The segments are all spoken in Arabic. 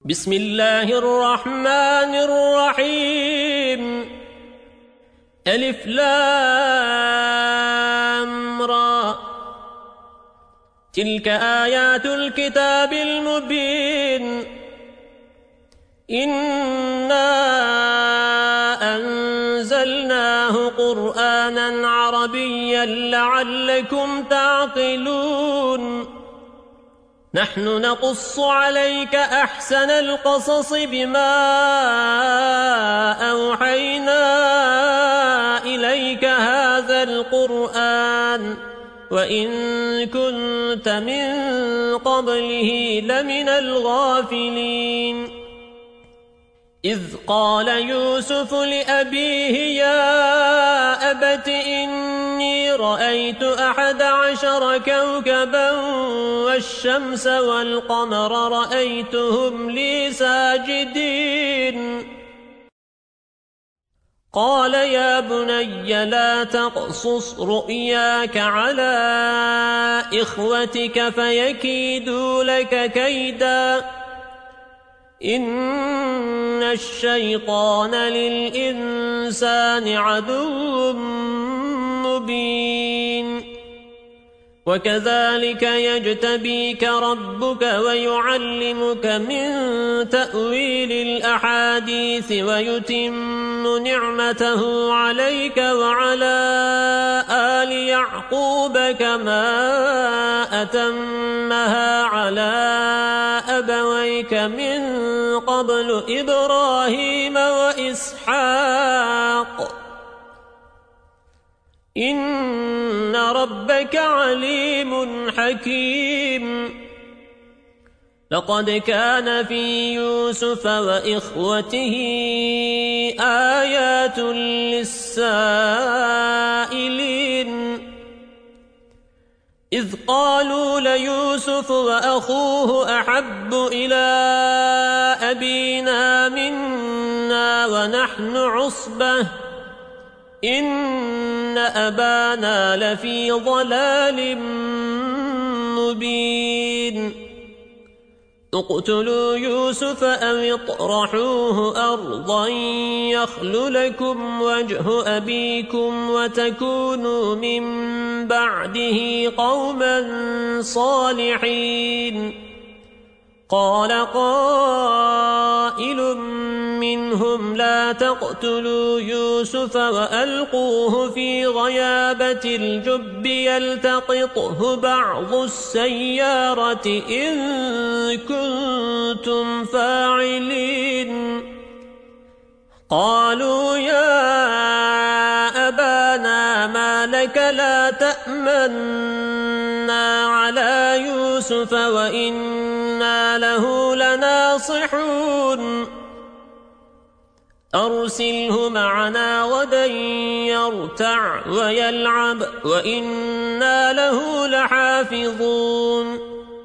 بسم الله الرحمن الرحيم ألف لام را تلك آيات الكتاب المبين إنا أنزلناه قرآنا عربيا لعلكم تعقلون نحن نقص عليك أحسن القصص بما أوحينا إليك هذا القرآن وإن كنت من قبله لمن الغافلين إذ قال يوسف لأبيه يا أبت إني رأيت 11 كوكبا والشمس والقمر رأيتهم لي ساجدين قال يا بني لا تقصص رؤياك على إخوتك فيكيدوا لك كيدا إن الشيطان للإنسان عدو مبين وكذلك يجتبيك ربك ويعلمك من تأويل الأحاديث ويتم نعمته عليك وعلى آل يعقوب كما أتمها على أبويك من قبل إبراهيم وإسحاق إن ربك عليم حكيم لقد كان في يوسف وإخوته آيات للسائلين إذ قالوا ليوسف وأخوه أحب إلى أبينا منا ونحن عصبة إن أبانا لفي ضلال مبين اقتلوا يوسف أو اطرحوه أرضا يخل لكم وجه أبيكم وتكونوا من بعده قوما صالحين قال قائل منهم لا تقتلوا يوسف وألقوه في غيابة الجب يلتقطه بعض السيارة إن كنتم فاعلين قالوا يا أبانا ما لك لا تأمنا على يوسف وإنا له لناصحون أرسله معنا غدا يرتع ويلعب وإنا له لحافظون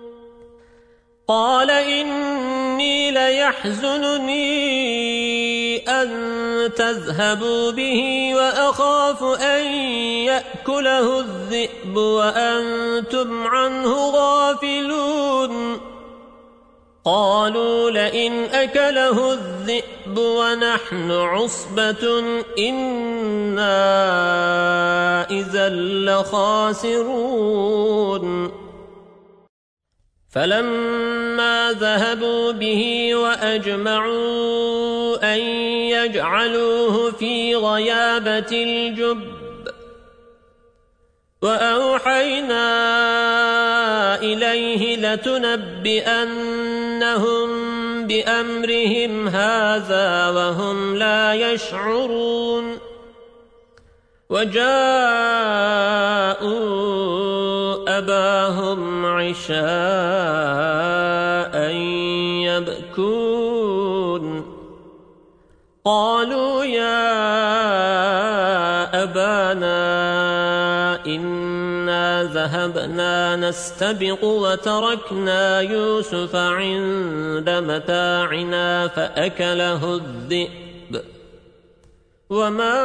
قال إني ليحزنني أن تذهبوا به وأخاف أن يأكله الذئب وأنتم عنه غافلون قالوا لئن أكله الذئب ونحن عصبة إنا إذا لخاسرون فلما ذهبوا به وأجمعوا أن يجعلوه في غيابة الجب وأوحينا إليه لتنبئنهم بأمرهم هذا وهم لا يشعرون وجاءوا أباهم عشاء يبكون قالوا يا أبانا إنا ذهبنا نستبق وتركنا يوسف عند متاعنا فأكله الذئب وما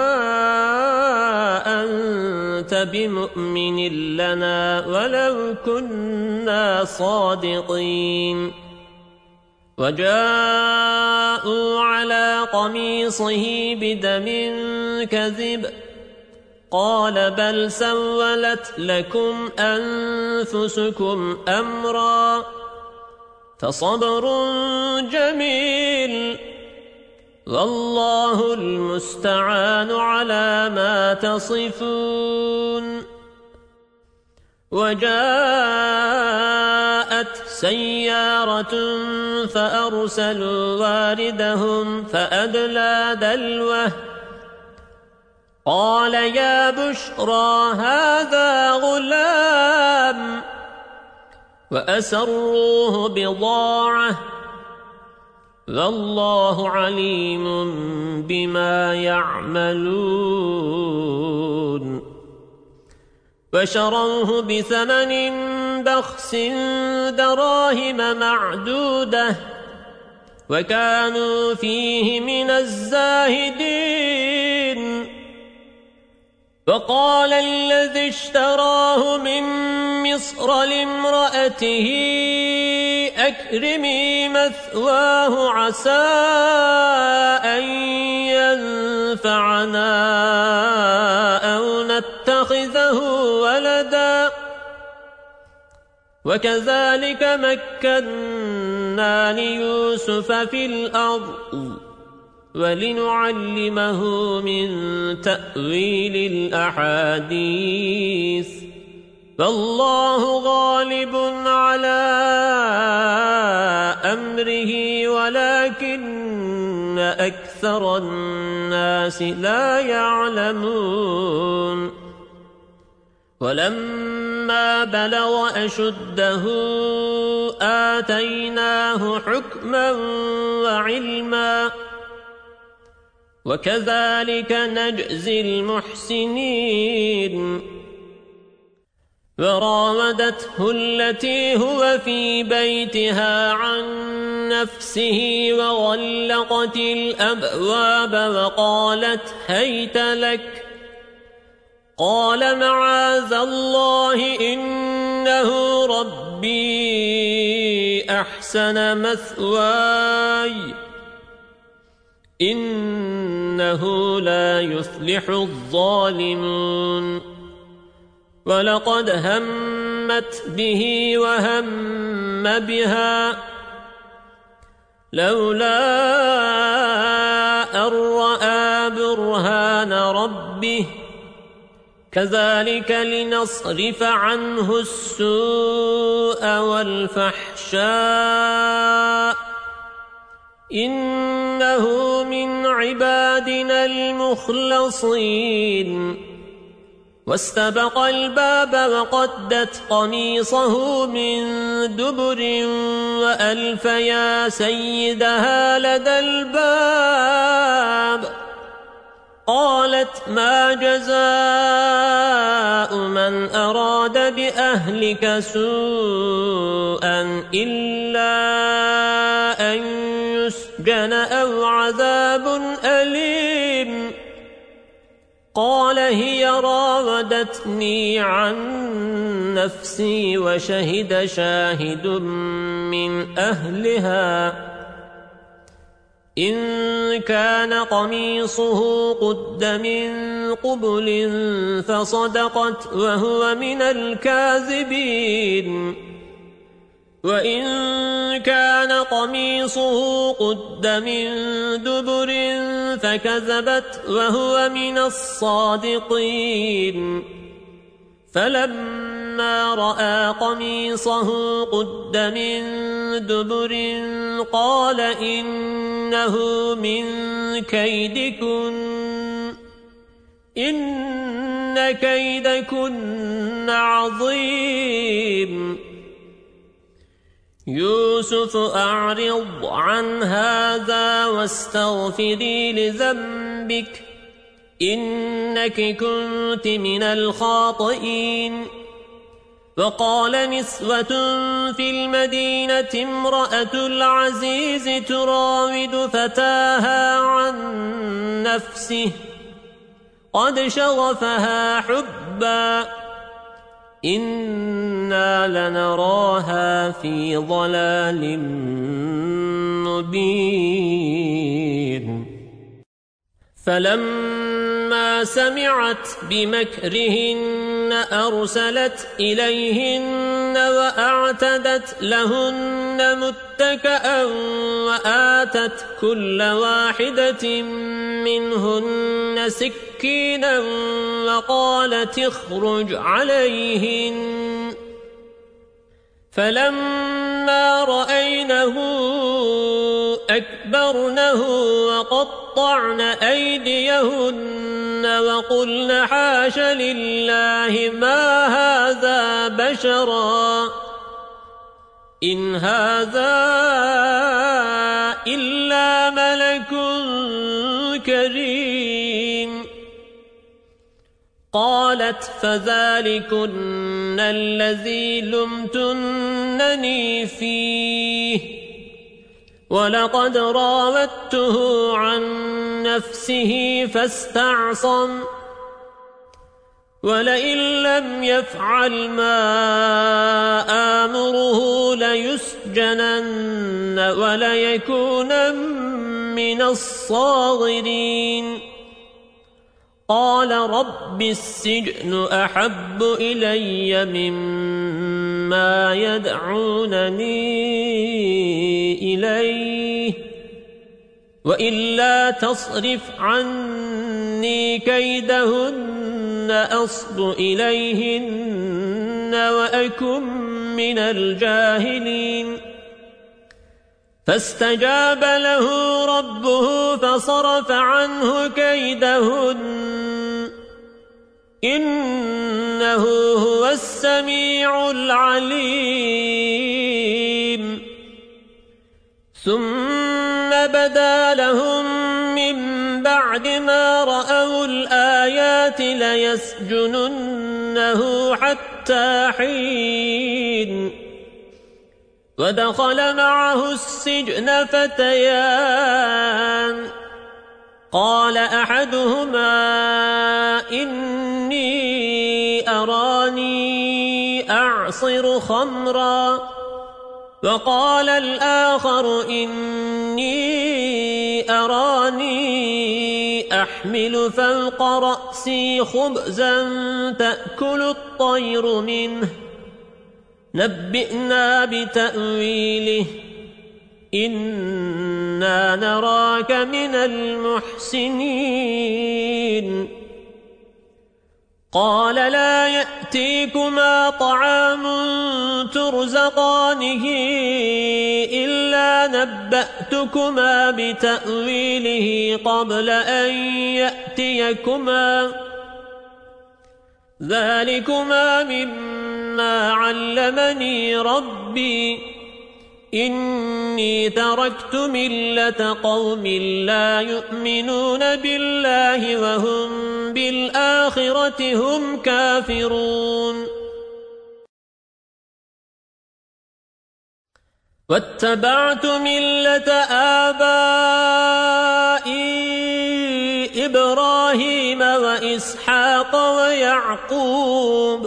أنت بمؤمن لنا ولو كنا صادقين وجاءوا على قميصه بدم كذب قال بل سولت لكم أنفسكم أمرا فصبر جميل والله المستعان على ما تصفون. وجاءت سيارة فأرسلوا واردهم فأدلى دلوه قال يا بشرى هذا غلام وأسروه بضاعة والله عليم بما يعملون. وشروه بثمن بخس دراهم معدودة وكانوا فيه من الزاهدين. وقال الذي اشتراه من مصر لامرأته أكرمي مثواه عسى أن ينفعنا أو نتخذه ولدا وكذلك مكنا ليوسف في الأرض ولنعلمه من تأويل الأحاديث فالله غالب على أمره ولكن أكثر الناس لا يعلمون. ولما بلغ أشده آتيناه حكما وعلما وكذلك نجزي المحسنين. وراودته التي هو في بيتها عن نفسه وغلقت الأبواب وقالت هيت لك قال معاذ الله إنه ربي أحسن مثواي إنه لا يفلح الظالمون. ولقد همت به وهم بها لولا أن رأى برهان ربه كذلك لنصرف عنه السوء والفحشاء إنه من عبادنا المخلصين. واستبق الباب وقدت قميصه من دبر وألف يا سيدها لدى الباب قالت ما جزاء من أراد بأهلك سوءا إلا أن يسجن أو عذاب أليم قال هي راودتني عن نفسي وشهد شاهد من أهلها إن كان قميصه قد من قبل فصدقت وهو من الكاذبين وإن كان قميصه قد من دبر فكذبت وهو من الصادقين فلما رأى قميصه قد من دبر قال إنه من كيدكن إن كيدكن عظيم. يوسف أعرض عن هذا واستغفري لذنبك إنك كنت من الخاطئين. وقال نسوة في المدينة امرأة العزيز تراود فتاها عن نفسه قد شغفها حبا إنا لنراها في ضلال مبين فلما سمعت بمكرهن أرسلت إليهن وأعتدت لهن متكأ وآتت كل واحدة منهن سكينا وقالت اخرج عليهن فلما رأينه أكبرنه وقطعن أيديهن وقلن حاش لله ما هذا بشرا إن هذا إلا ملك كريم قالت فذلكن الذي لمتنني فيه ولقد راودته عن نفسه فاستعصم ولئن لم يفعل ما آمره ليسجنن وليكونن من الصاغرين قال رب السجن أحب إلي مما يدعونني إليه وإلا تصرف عني كيدهن أصب إليهن وأكن من الجاهلين فاستجاب له ربه فصرف عنه كيدهن إنه هو السميع العليم ثم بدا لهم من بعد ما رأوا الآيات ليسجننه حتى حين ودخل معه السجن فتيان قال أحدهما إني أراني أعصر خمرا وقال الآخر إني أراني أحمل فوق رأسي خبزا تأكل الطير منه نبئنا بتأويله إنا نراك من المحسنين قال لا يأتيكما طعام ترزقانه إلا نبأتكما بتأويله قبل أن يأتيكما ذلكما مما علمني ربي إني تركت ملة قوم لا يؤمنون بالله وهم بالآخرة هم كافرون واتبعت ملة آبائي إبراهيم وإسحاق ويعقوب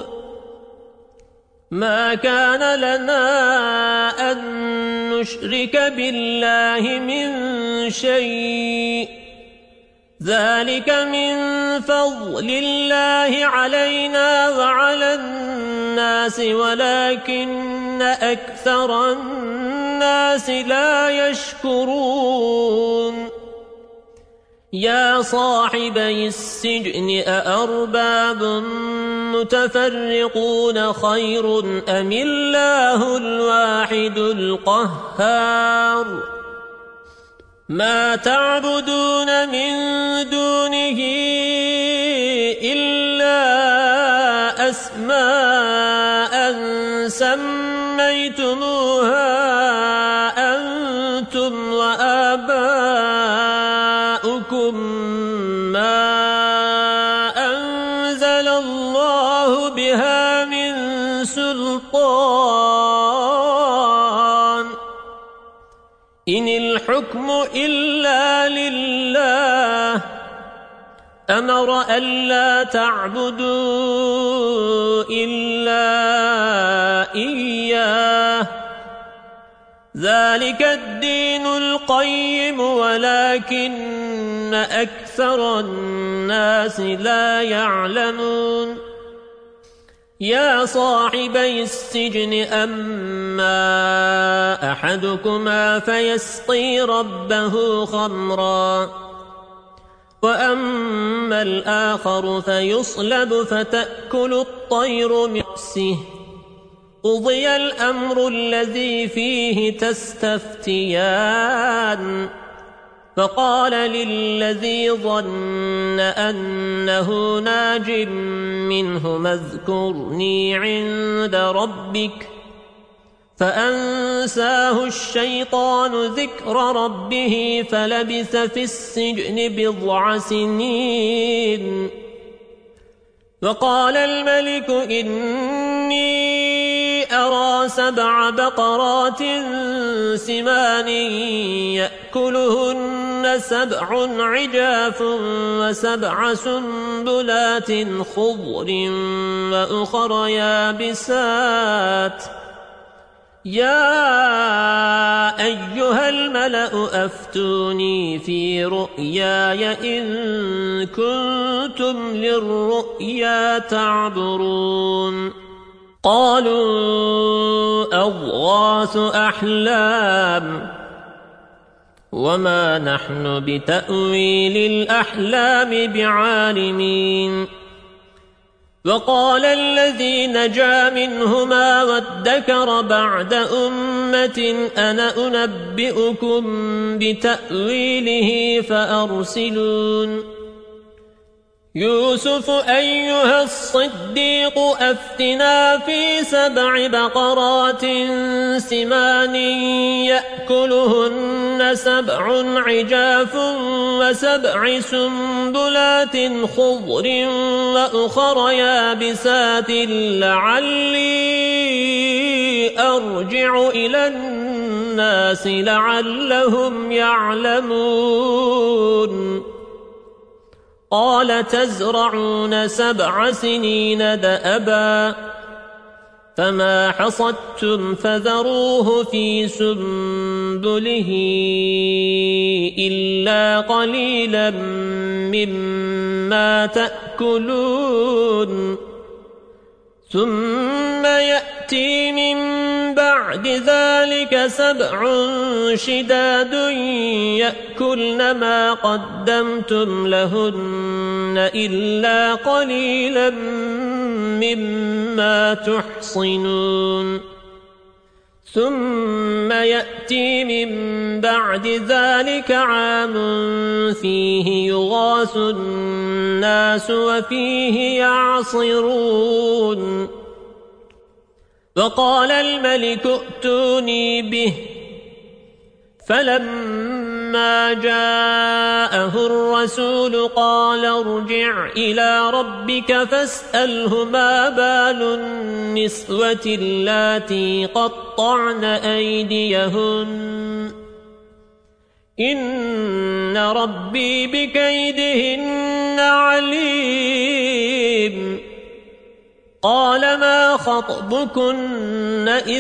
ما كان لنا أن نشرك بالله من شيء ذلك من فضل الله علينا وعلى الناس ولكن أكثر الناس لا يشكرون يا صاحبي السجن أأرباب متفرقون خير أم الله الواحد القهار ما تعبدون من دونه إلا أسماء سميتموها أنتم وآباؤكم ما أنزل الله بها من سلطان إن الحكم إلا لله أمر ألا تعبدوا إلا إياه ذلك الدين القيم ولكن أكثر الناس لا يعلمون يا صاحبي السجن أما أحدكما فيسقي ربه خمرا وأما الآخر فيصلب فتأكل الطير من رأسه قضي الأمر الذي فيه تستفتيان فقال للذي ظن أنه ناج منه اذكرني عند ربك فأنساه الشيطان ذكر ربه فلبث في السجن بضع سنين وقال الملك إني أرى 7 بقرات سمان يأكلهن 7 عجاف و7 سنبلات خضر وأخر يابسات يا أيها الملأ أفتوني في رؤياي إن كنتم للرؤيا تعبرون قالوا أضغاث أحلام وما نحن بتأويل الأحلام بعالمين وقال الذي نجا منهما وادكر بعد أمة أنا أنبئكم بتأويله فأرسلون يوسف أيها الصديق أفتنا في 7 بقرات سمان يأكلهن 7 عجاف و7 سنبلات خضر وأخر يابسات لعلي أرجع إلى الناس لعلهم يعلمون قال تزرعون 7 سنين دأبا فما حصدتم فذروه في سنبله إلا قليلا مما تأكلون ثم يأتي من بعد ذلك 7 شداد يأكلن ما قدمتم لهن إلا قليلا مما تحصنون ثم يأتي من بعد ذلك عام فيه يغاث الناس وفيه يعصرون وقال الملك ائتوني به فلما جاءه الرسول قال ارجع إلى ربك فاسأله ما بال النسوة اللاتي قطعن أيديهن إن ربي بكيدهن عليم قال ما خطبكن إذ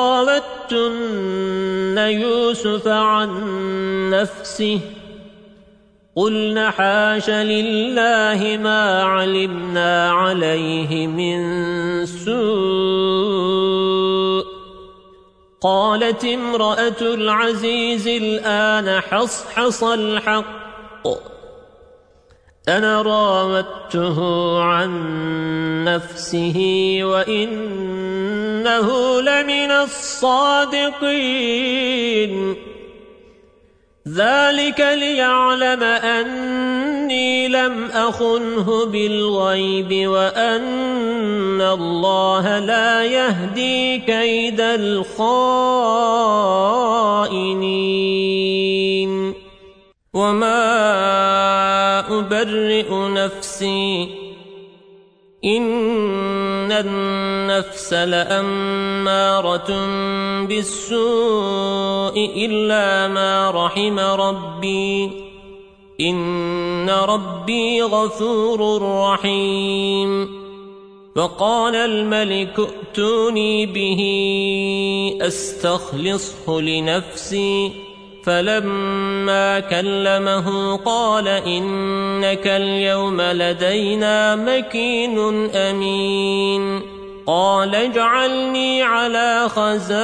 راوتن يوسف عن نفسه قلن حاش لله ما علمنا عليه من سوء قالت امرأة العزيز الآن حصحص الحق أنا راودته عن نفسه وإنه لمن الصادقين ذلك ليعلم أني لم أخنه بالغيب وأن الله لا يهدي كيد الخائنين وما أبرئ نفسي إن النفس لأمارة بالسوء إلا ما رحم ربي إن ربي غفور رحيم فقال الملك ائتوني به أستخلصه لنفسي فلما كلمه قال إنك اليوم لدينا مكين أمين قال اجعلني على خزائن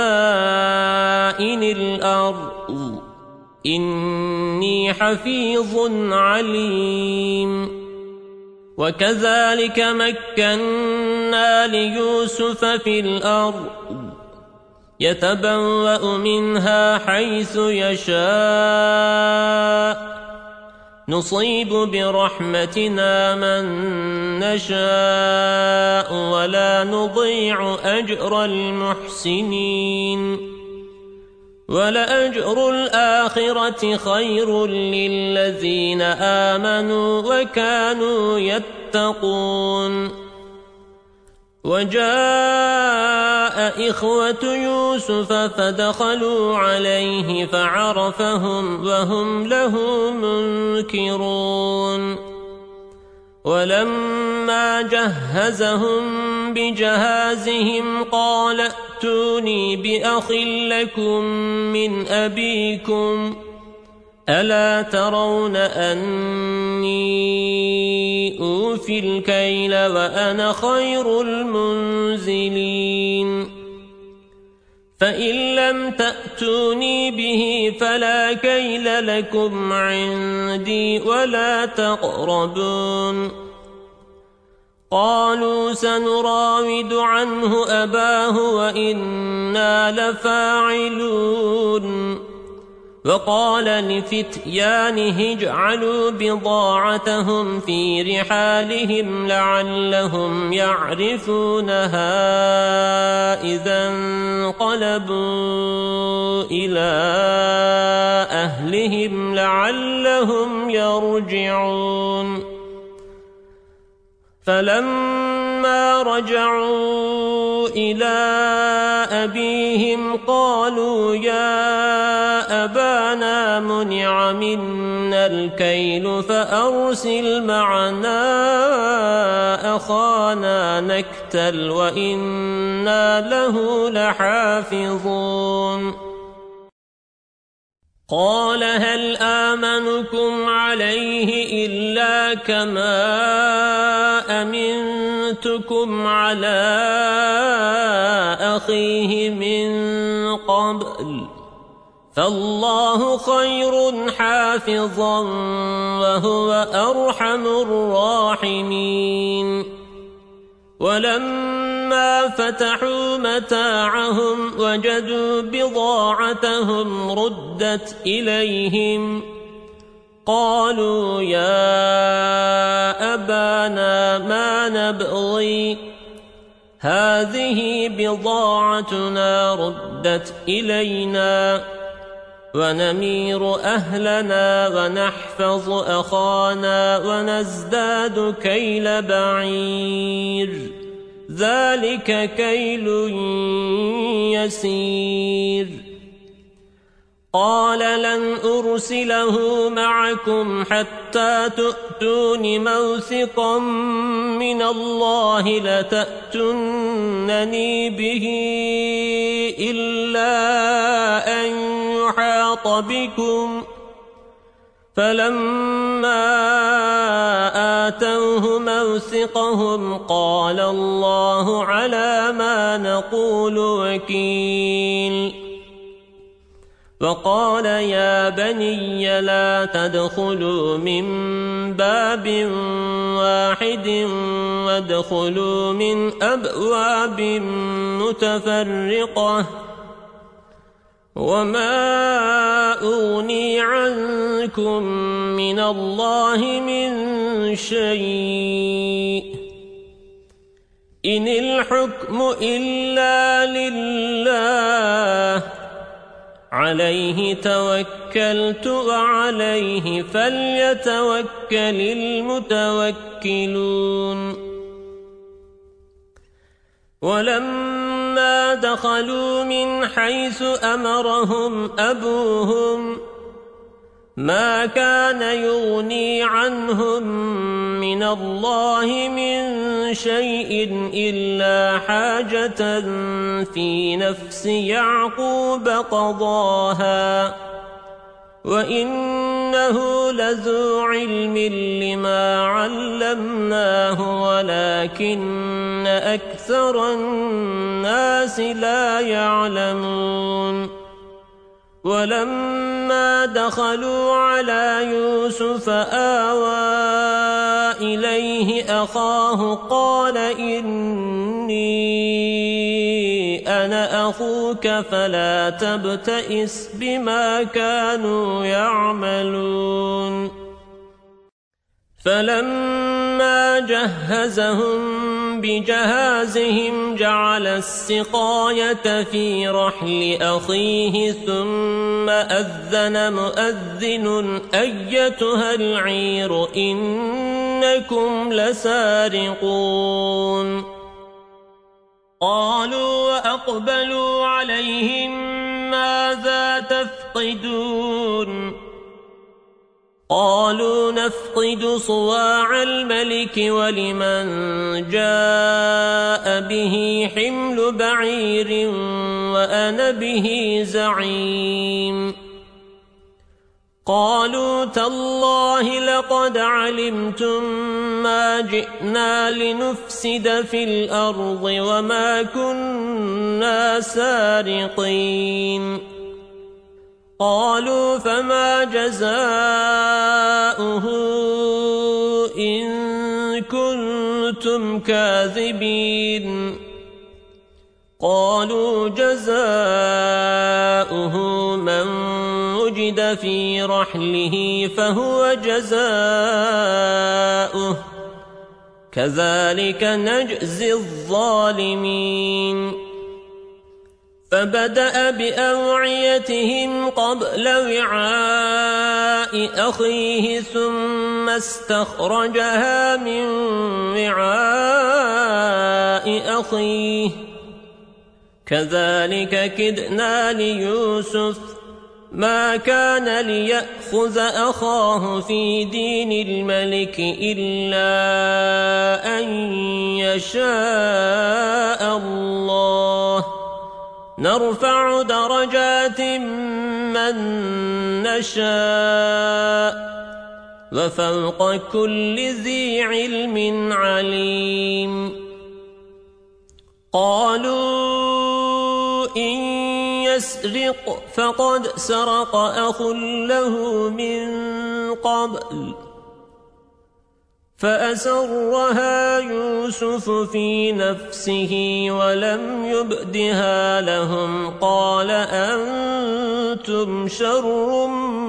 الأرض إني حفيظ عليم وكذلك مكنا ليوسف في الأرض يتبوأ منها حيث يشاء نصيب برحمتنا من نشاء ولا نضيع أجر المحسنين ولأجر الآخرة خير للذين آمنوا وكانوا يتقون وجاء إخوة يوسف فدخلوا عليه فعرفهم وهم له منكرون ولما جهزهم بجهازهم قال ائتوني بأخ لكم من أبيكم ألا ترون أني أوفي الكيل وأنا خير المنزلين فإن لم تأتوني به فلا كيل لكم عندي ولا تقربون قالوا سنراود عنه أباه وإنا لفاعلون وقال لفتيانه اجعلوا بضاعتهم في رحالهم لعلهم يعرفونها إذا انقلبوا إلى أهلهم لعلهم يرجعون فلما رجعوا إلى أبيهم قالوا يا أبانا منع منا الكيل فأرسل معنا أخانا نكتل وإنا له لحافظون قال هل آمنكم عليه إلا كما أمنتكم على أخيه من قبل فالله خير حافظا وهو أرحم الراحمين ولما فتحوا متاعهم وجدوا بضاعتهم ردت إليهم قالوا يا أبانا ما نبغي هذه بضاعتنا ردت إلينا ونمير أهلنا ونحفظ أخانا ونزداد كيل بعير ذلك كيل يسير قال لن أرسله معكم حتى تؤتون موثقا من الله لتأتونني به إلا أن يحاط بكم فلما آتوه موثقهم قال الله على ما نقول وكيل وقال يا بني لا تدخلوا من باب واحد وادخلوا من أبواب متفرقة وما أغني عنكم من الله من شيء إن الحكم إلا لله عليه توكلت وعليه فليتوكل المتوكلون ولما دخلوا من حيث أمرهم أبوهم ما كان يغني عنهم من الله من شيء إلا حاجة في نفس يعقوب قضاها وإنه لذو علم لما علمناه ولكن أكثر الناس لا يعلمون ولما دخلوا على يوسف آوى إليه أخاه قال إني أنا أخوك فلا تبتئس بما كانوا يعملون فلما جهزهم بجهازهم جعل السقاية في رحل أخيه ثم أذن مؤذن أيتها العير إنكم لسارقون قالوا وأقبلوا عليهم ماذا تفقدون قالوا نفقد صواع الملك ولمن جاء به حمل بعير وأنا به زعيم قالوا تالله لقد علمتم ما جئنا لنفسد في الأرض وما كنا سارقين قالوا فما جزاؤه إن كنتم كاذبين قالوا جزاؤه من وجد في رحله فهو جزاؤه كذلك نجزي الظالمين فبدأ بأوعيتهم قبل وعاء أخيه ثم استخرجها من وعاء أخيه كذلك كدنا ليوسف ما كان ليأخذ أخاه في دين الملك إلا أن يشاء الله نرفع درجات من نشاء وفوق كل ذي علم عليم قالوا إن يسرق فقد سرق أخ له من قبل فأسرها يوسف في نفسه ولم يبدها لهم قال أنتم شر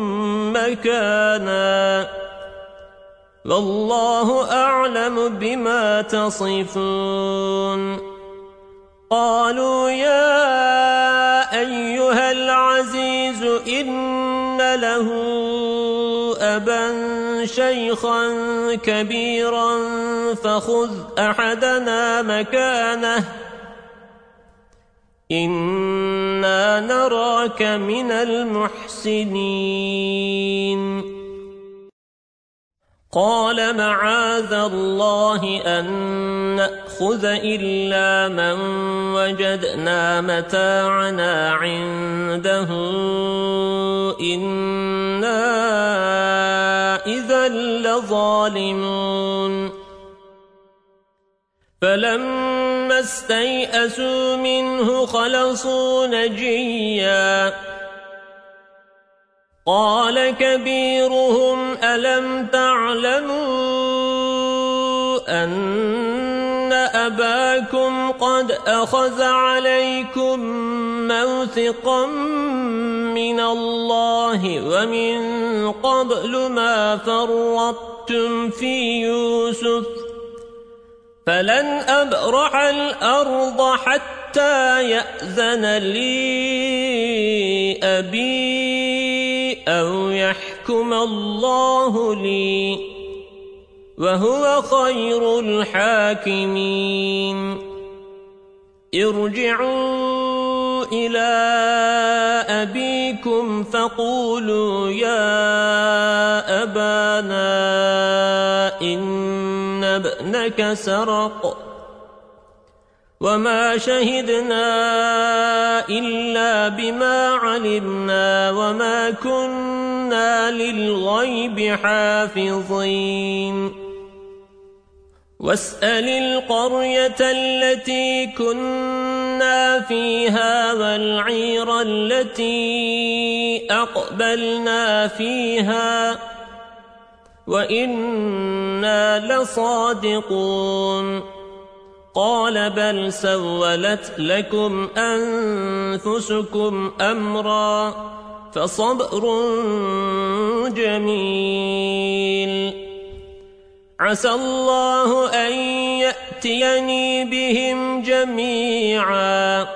مكانا والله أعلم بما تصفون قالوا يا أيها العزيز إن له أبا شيخا كبيرا فخذ أحدنا مكانه إنا نراك من المحسنين قال معاذ الله أن نأخذ إلا من وجدنا متاعنا عنده إنا إذا لظالمون فلما استيئسوا منه خلصوا نجيا قال كبيرهم ألم تعلموا أن أباكم قد أخذ عليكم موثقا من الله ومن قبل ما فرطتم في يوسف فلن أبرح الأرض حتى يأذن لي أبي أو يحكم الله لي وهو خير الحاكمين ارجعوا إلى أبيكم فقولوا يا أبانا إن ابنك سرق وما شهدنا إلا بما علمنا وما كنا للغيب حافظين واسأل القرية التي كنا فيها والعير التي أقبلنا فيها وإنا لصادقون قال بل سولت لكم أنفسكم أمرا فصبر جميل عسى الله أن يأتيني بهم جميعا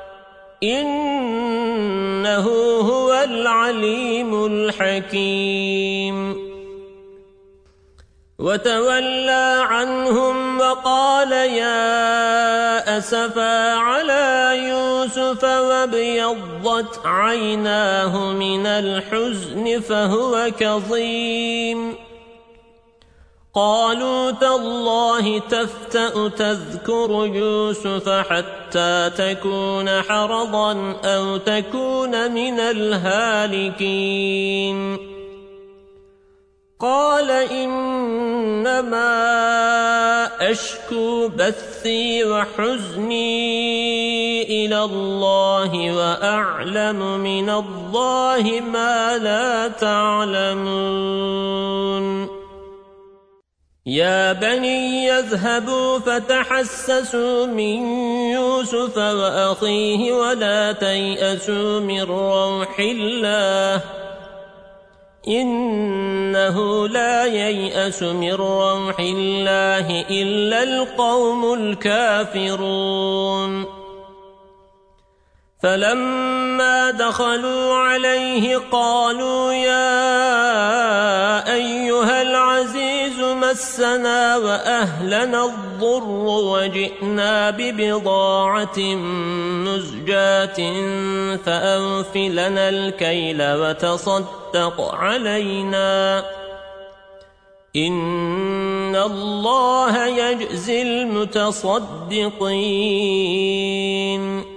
إنه هو العليم الحكيم وتولى عنهم وقال يا أسفا على يوسف وابيضت عيناه من الحزن فهو كظيم قالوا تالله تفتأ تذكر يوسف حتى تكون حرضا أو تكون من الهالكين قال إنما أشكو بثي وحزني إلى الله وأعلم من الله ما لا تعلمون يا بني يذهبوا فتحسسوا من يوسف وأخيه ولا تيأسوا من روح الله إنه لا ييأس من روح الله إلا القوم الكافرون فلما دخلوا عليه قالوا يا أيها العزيز مسنا وأهلنا الضر وجئنا ببضاعة مزجاة فأوف لنا الكيل وتصدق علينا إن الله يجزي المتصدقين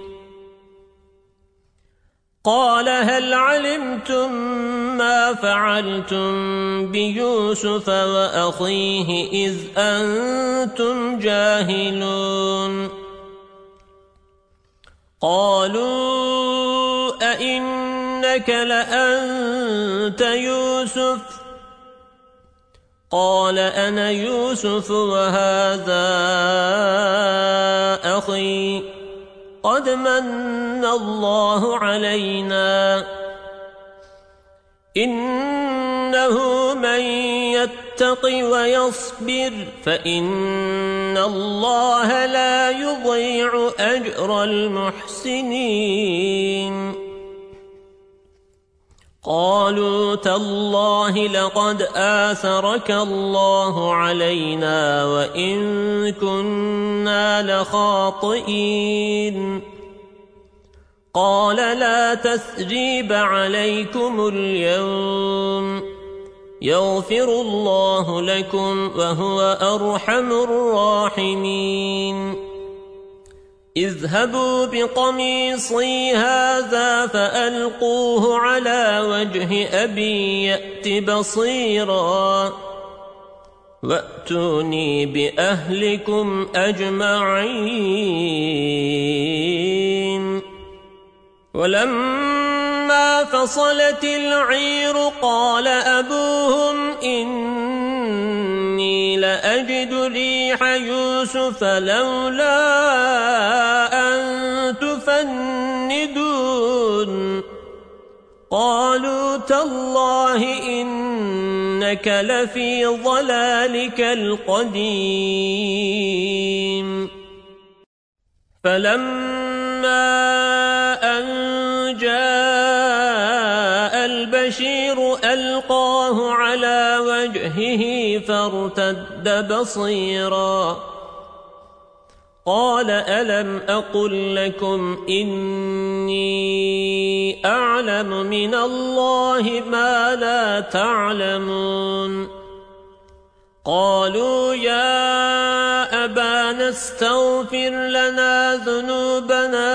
قال هل علمتم ما فعلتم بيوسف وأخيه إذ أنتم جاهلون قالوا أئنك لأنت يوسف قال أنا يوسف وهذا أخي قد من الله علينا إنه من يتق ويصبر فإن الله لا يضيع أجر المحسنين قالوا تالله لقد آثرك الله علينا وإن كنا لخاطئين قال لا تثريب عليكم اليوم يغفر الله لكم وهو أرحم الراحمين اذهبوا بقميصي هذا فألقوه على وجه أبي يأت بصيرا وأتوني بأهلكم أجمعين ولما فصلت العير قال أبوهم إني لأجد ريح يوسف لولا أن تفندون قالوا تالله إنك لفي ضلالك القديم فلما أن جاء البشير ألقاه على وجهه فارتد بصيرا قال ألم أقل لكم إني أعلم من الله ما لا تعلمون قالوا يا أبانا استغفر لنا ذنوبنا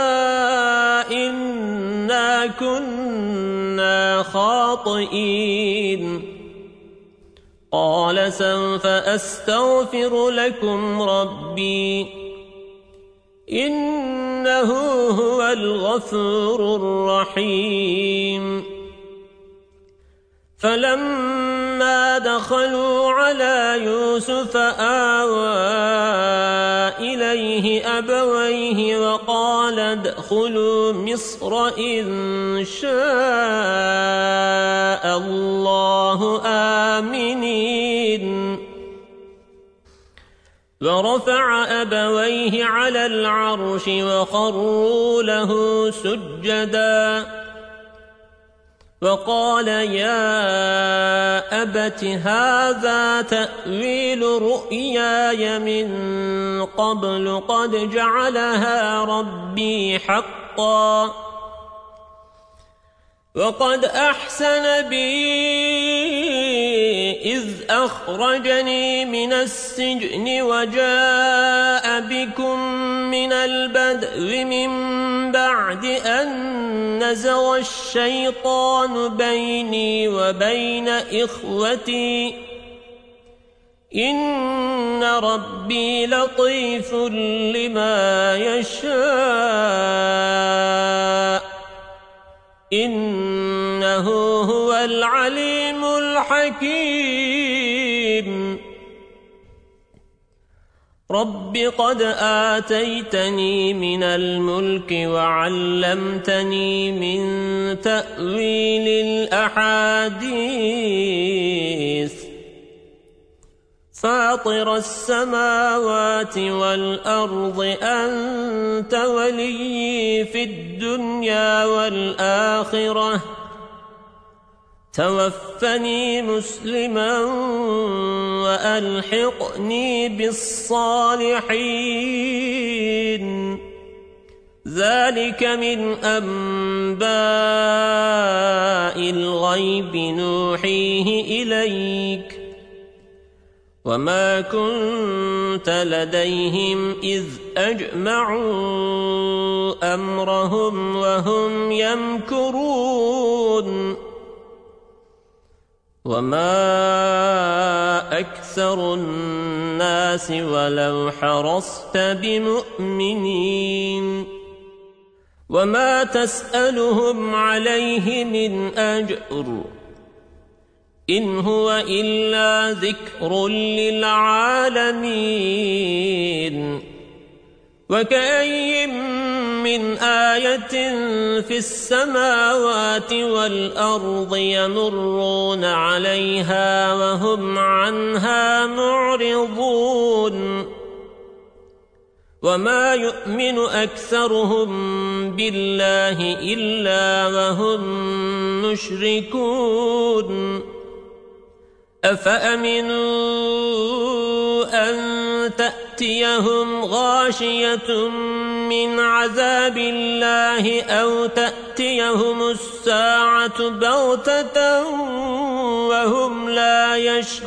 إنا كنا خاطئين قال سوف أستغفر لكم ربي إنه هو الغفور الرحيم فلما دخلوا على يوسف آوى إليه أبويه وقال ادخلوا مصر إن شاء الله آمنين ورفع أبويه على العرش وخروا له سجدا وقال يا أبت هذا تأويل رؤياي من قبل قد جعلها ربي حقا وقد أحسن بي إذ أخرجني من السجن وجاء بكم من البدو من بعد أن نزغ الشيطان بيني وبين إخوتي إن ربي لطيف لما يشاء إنه هو العليم الحكيم رب قد آتيتني من الملك وعلمتني من تأويل الأحاديث فاطر السماوات والأرض أنت ولي في الدنيا والآخرة توفني مسلما وألحقني بالصالحين ذلك من أنباء الغيب نوحيه إليك وما كنت لديهم إذ أجمعوا أمرهم وهم يمكرون وما أكثر الناس ولو حرصت بمؤمنين وما تسألهم عليه من أجر إن هو إلا ذكر للعالمين وكأي من آية في السماوات والأرض يمرون عليها وهم عنها معرضون وما يؤمن أكثرهم بالله إلا وهم مشركون أفأمنوا أن تأتيهم غاشية من عذاب الله أو تأتيهم الساعة بغتة وهم لا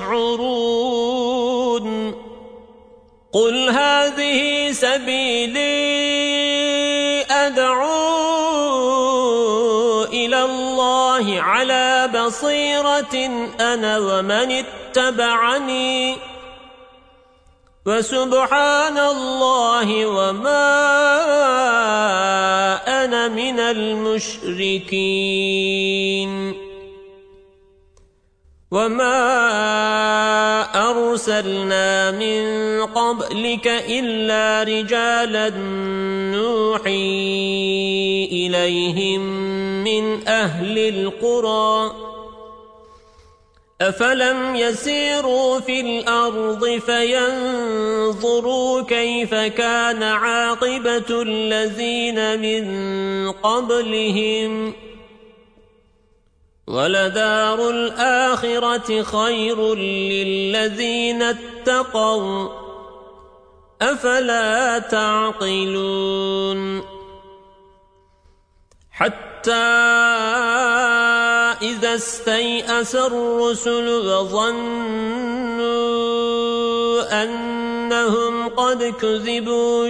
يشعرون قل هذه سبيلي أدعو إلى الله على بصيرة أنا ومن اتبعني وسبحان الله وما أنا من المشركين وما أرسلنا من قبلك إلا رجالا نوحي إليهم من أهل القرى أفلم يسيروا في الأرض فينظروا كيف كان عاقبة الذين من قبلهم ولدار الآخرة خير للذين اتقوا أفلا تعقلون حتى إذا استيأس الرسل وظنوا أنهم قد كذبوا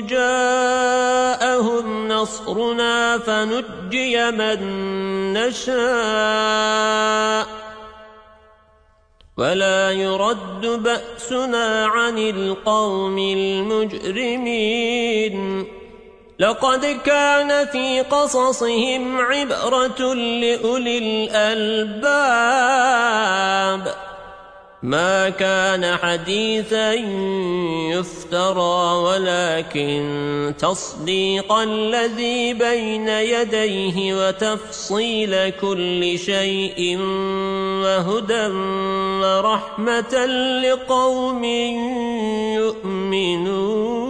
جاءهم نصرنا فنجي من نشاء ولا يرد بأسنا عن القوم المجرمين لقد كان في قصصهم عبرة لأولي الألباب ما كان حديثا يفترى ولكن تصديق الذي بين يديه وتفصيل كل شيء وهدى ورحمة لقوم يؤمنون